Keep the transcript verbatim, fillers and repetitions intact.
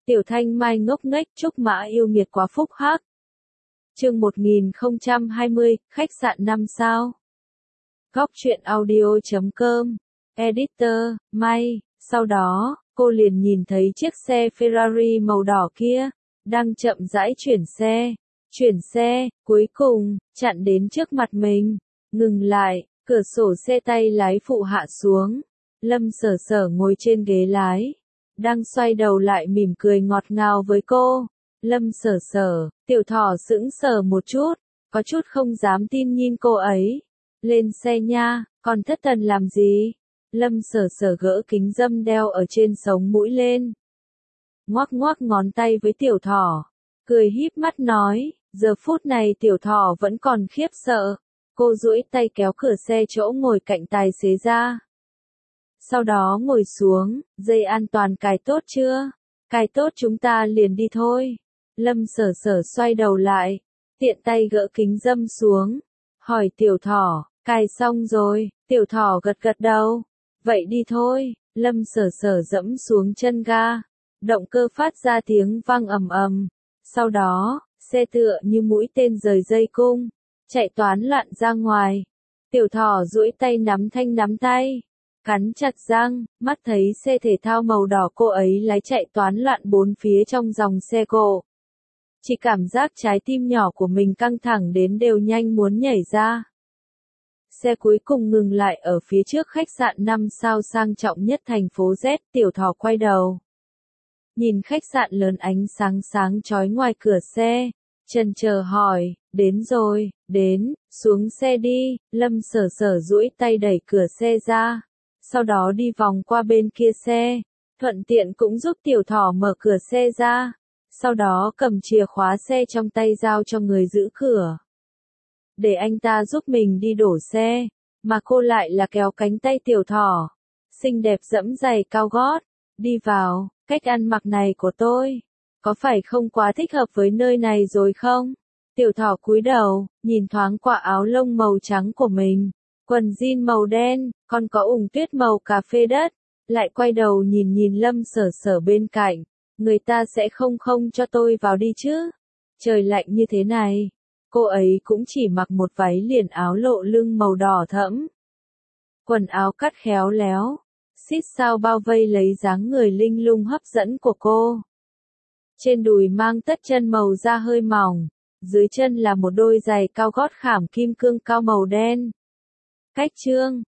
Tiểu Thanh Mai ngốc nghếch, Trúc Mã yêu nghiệt quá phúc hắc. Chương một nghìn không trăm hai mươi, khách sạn năm sao. Góc truyện audio chấm com. Editor, May. Sau đó, cô liền nhìn thấy chiếc xe Ferrari màu đỏ kia, đang chậm rãi chuyển xe. Chuyển xe, cuối cùng, chặn đến trước mặt mình. Ngừng lại, cửa sổ xe tay lái phụ hạ xuống. Lâm Sở Sở ngồi trên ghế lái, đang xoay đầu lại mỉm cười ngọt ngào với cô. Lâm Sở Sở, Tiểu Thỏ sững sờ một chút, có chút không dám tin nhìn cô ấy. Lên xe nha, còn thất thần làm gì? Lâm Sở Sở gỡ kính râm đeo ở trên sống mũi lên. Ngoắc ngoắc ngón tay với Tiểu Thỏ, cười híp mắt nói, giờ phút này Tiểu Thỏ vẫn còn khiếp sợ. Cô duỗi tay kéo cửa xe chỗ ngồi cạnh tài xế ra. Sau đó ngồi xuống, dây an toàn cài tốt chưa? Cài tốt chúng ta liền đi thôi. Lâm Sở Sở xoay đầu lại, tiện tay gỡ kính râm xuống, hỏi Tiểu Thỏ, cài xong rồi? Tiểu Thỏ gật gật đầu. Vậy đi thôi. Lâm Sở Sở dẫm xuống chân ga, động cơ phát ra tiếng vang ầm ầm. Sau đó, xe tựa như mũi tên rời dây cung, chạy toán loạn ra ngoài. Tiểu Thỏ duỗi tay nắm thanh nắm tay, cắn chặt răng, mắt thấy xe thể thao màu đỏ cô ấy lái chạy toán loạn bốn phía trong dòng xe cộ. Chỉ cảm giác trái tim nhỏ của mình căng thẳng đến đều nhanh muốn nhảy ra. Xe cuối cùng ngừng lại ở phía trước khách sạn năm sao sang trọng nhất thành phố Z. Tiểu Thỏ quay đầu, nhìn khách sạn lớn ánh sáng sáng chói ngoài cửa xe, chần chờ hỏi, đến rồi, đến, xuống xe đi. Lâm Sở Sở duỗi tay đẩy cửa xe ra, sau đó đi vòng qua bên kia xe, thuận tiện cũng giúp Tiểu Thỏ mở cửa xe ra, sau đó cầm chìa khóa xe trong tay giao cho người giữ cửa, để anh ta giúp mình đi đổ xe, mà cô lại là kéo cánh tay Tiểu Thỏ, xinh đẹp dẫm giày cao gót, đi vào. Cách ăn mặc này của tôi, có phải không quá thích hợp với nơi này rồi không? Tiểu Thỏ cúi đầu, nhìn thoáng qua áo lông màu trắng của mình, quần jean màu đen, còn có ủng tuyết màu cà phê đất, lại quay đầu nhìn nhìn Lâm Sở Sở bên cạnh, người ta sẽ không không cho tôi vào đi chứ? Trời lạnh như thế này, cô ấy cũng chỉ mặc một váy liền áo lộ lưng màu đỏ thẫm. Quần áo cắt khéo léo, xít sao bao vây lấy dáng người linh lung hấp dẫn của cô. Trên đùi mang tất chân màu da hơi mỏng, dưới chân là một đôi giày cao gót khảm kim cương cao màu đen. Cách chương,